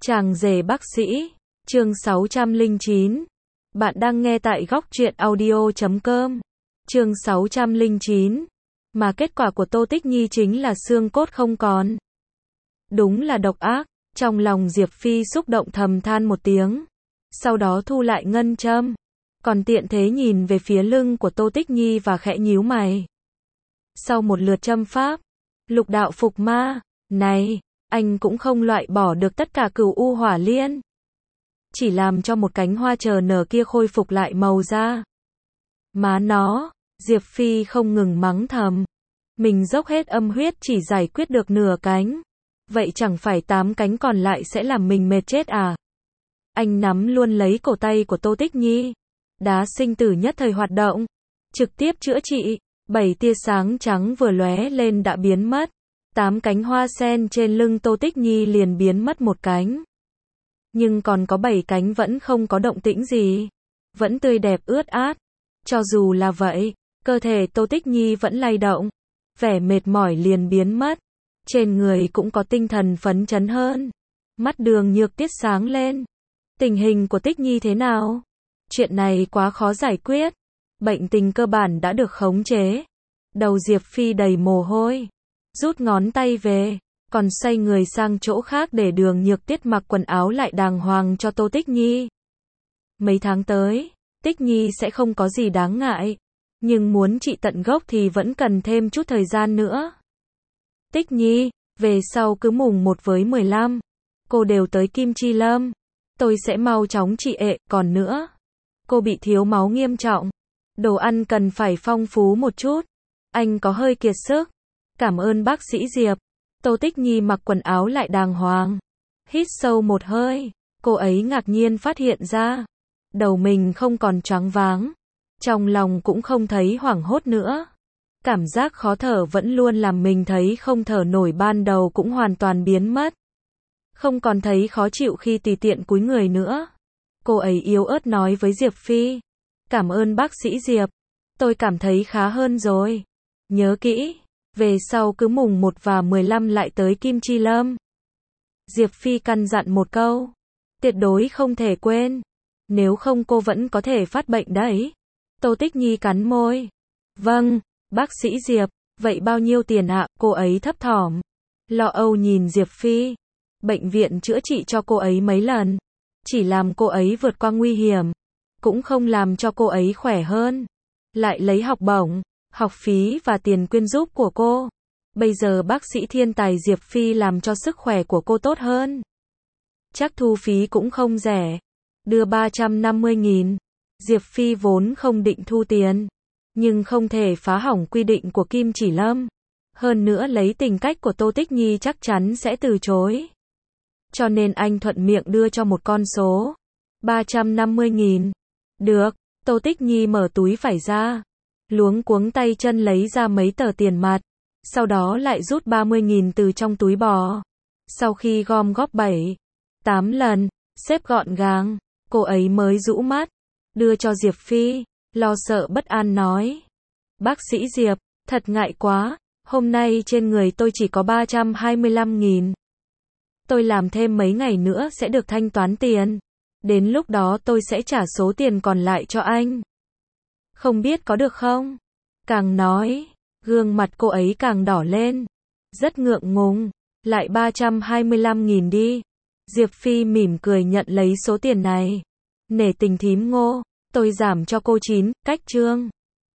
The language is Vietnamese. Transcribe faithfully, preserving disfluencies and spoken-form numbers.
Chàng rể bác sĩ, chương sáu trăm lẻ chín. Bạn đang nghe tại góc truyện audio chấm com. Chương sáu trăm lẻ chín. Mà kết quả của Tô Tích Nhi chính là xương cốt không còn. Đúng là độc ác, trong lòng Diệp Phi xúc động thầm than một tiếng. Sau đó thu lại ngân châm. Còn tiện thế nhìn về phía lưng của Tô Tích Nhi và khẽ nhíu mày. Sau một lượt châm pháp, lục đạo phục ma, này, anh cũng không loại bỏ được tất cả cửu u hỏa liên. Chỉ làm cho một cánh hoa chờ nở kia khôi phục lại màu da. Má nó, Diệp Phi không ngừng mắng thầm. Mình dốc hết âm huyết chỉ giải quyết được nửa cánh. Vậy chẳng phải tám cánh còn lại sẽ làm mình mệt chết à? Anh nắm luôn lấy cổ tay của Tô Tích Nhi. Đá sinh tử nhất thời hoạt động. Trực tiếp chữa trị. Bảy tia sáng trắng vừa lóe lên đã biến mất. Tám cánh hoa sen trên lưng Tô Tích Nhi liền biến mất một cánh. Nhưng còn có bảy cánh vẫn không có động tĩnh gì. Vẫn tươi đẹp ướt át. Cho dù là vậy, cơ thể Tô Tích Nhi vẫn lay động. Vẻ mệt mỏi liền biến mất. Trên người cũng có tinh thần phấn chấn hơn. Mắt Đường Nhược Tiết sáng lên. Tình hình của Tích Nhi thế nào? Chuyện này quá khó giải quyết. Bệnh tình cơ bản đã được khống chế. Đầu Diệp Phi đầy mồ hôi. Rút ngón tay về. Còn xoay người sang chỗ khác để Đường Nhược Tiết mặc quần áo lại đàng hoàng cho Tô Tích Nhi. Mấy tháng tới, Tích Nhi sẽ không có gì đáng ngại. Nhưng muốn trị tận gốc thì vẫn cần thêm chút thời gian nữa. Tích Nhi, về sau cứ mùng một với mười lăm, cô đều tới Kim Chi Lâm. Tôi sẽ mau chóng trị ệ, còn nữa. Cô bị thiếu máu nghiêm trọng. Đồ ăn cần phải phong phú một chút. Anh có hơi kiệt sức. Cảm ơn bác sĩ Diệp. Tô Tích Nhi mặc quần áo lại đàng hoàng. Hít sâu một hơi. Cô ấy ngạc nhiên phát hiện ra. Đầu mình không còn choáng váng. Trong lòng cũng không thấy hoảng hốt nữa. Cảm giác khó thở vẫn luôn làm mình thấy không thở nổi ban đầu cũng hoàn toàn biến mất. Không còn thấy khó chịu khi tùy tiện cúi người nữa. Cô ấy yếu ớt nói với Diệp Phi. Cảm ơn bác sĩ Diệp. Tôi cảm thấy khá hơn rồi. Nhớ kỹ. Về sau cứ mùng một và mười lăm lại tới Kim Chi Lâm. Diệp Phi căn dặn một câu. Tuyệt đối không thể quên. Nếu không cô vẫn có thể phát bệnh đấy. Tô Tích Nhi cắn môi. Vâng, bác sĩ Diệp. Vậy bao nhiêu tiền ạ? Cô ấy thấp thỏm. Lo âu nhìn Diệp Phi. Bệnh viện chữa trị cho cô ấy mấy lần. Chỉ làm cô ấy vượt qua nguy hiểm. Cũng không làm cho cô ấy khỏe hơn. Lại lấy học bổng, học phí và tiền quyên giúp của cô. Bây giờ bác sĩ thiên tài Diệp Phi làm cho sức khỏe của cô tốt hơn. Chắc thu phí cũng không rẻ. Đưa ba trăm năm mươi nghìn. Diệp Phi vốn không định thu tiền. Nhưng không thể phá hỏng quy định của Kim Chỉ Lâm. Hơn nữa lấy tình cách của Tô Tích Nhi chắc chắn sẽ từ chối. Cho nên anh thuận miệng đưa cho một con số. ba trăm năm mươi nghìn. Được. Tô Tích Nhi mở túi vải ra. Luống cuống tay chân lấy ra mấy tờ tiền mặt. Sau đó lại rút ba mươi nghìn từ trong túi bò. Sau khi gom góp bảy, tám lần, xếp gọn gàng, cô ấy mới rũ mắt. Đưa cho Diệp Phi. Lo sợ bất an nói. Bác sĩ Diệp, thật ngại quá. Hôm nay trên người tôi chỉ có ba trăm hai mươi lăm nghìn. Tôi làm thêm mấy ngày nữa sẽ được thanh toán tiền. Đến lúc đó tôi sẽ trả số tiền còn lại cho anh. Không biết có được không? Càng nói, gương mặt cô ấy càng đỏ lên. Rất ngượng ngùng. Lại ba trăm hai mươi lăm nghìn đi. Diệp Phi mỉm cười nhận lấy số tiền này. Nể tình thím Ngô, tôi giảm cho cô chín, cách chương.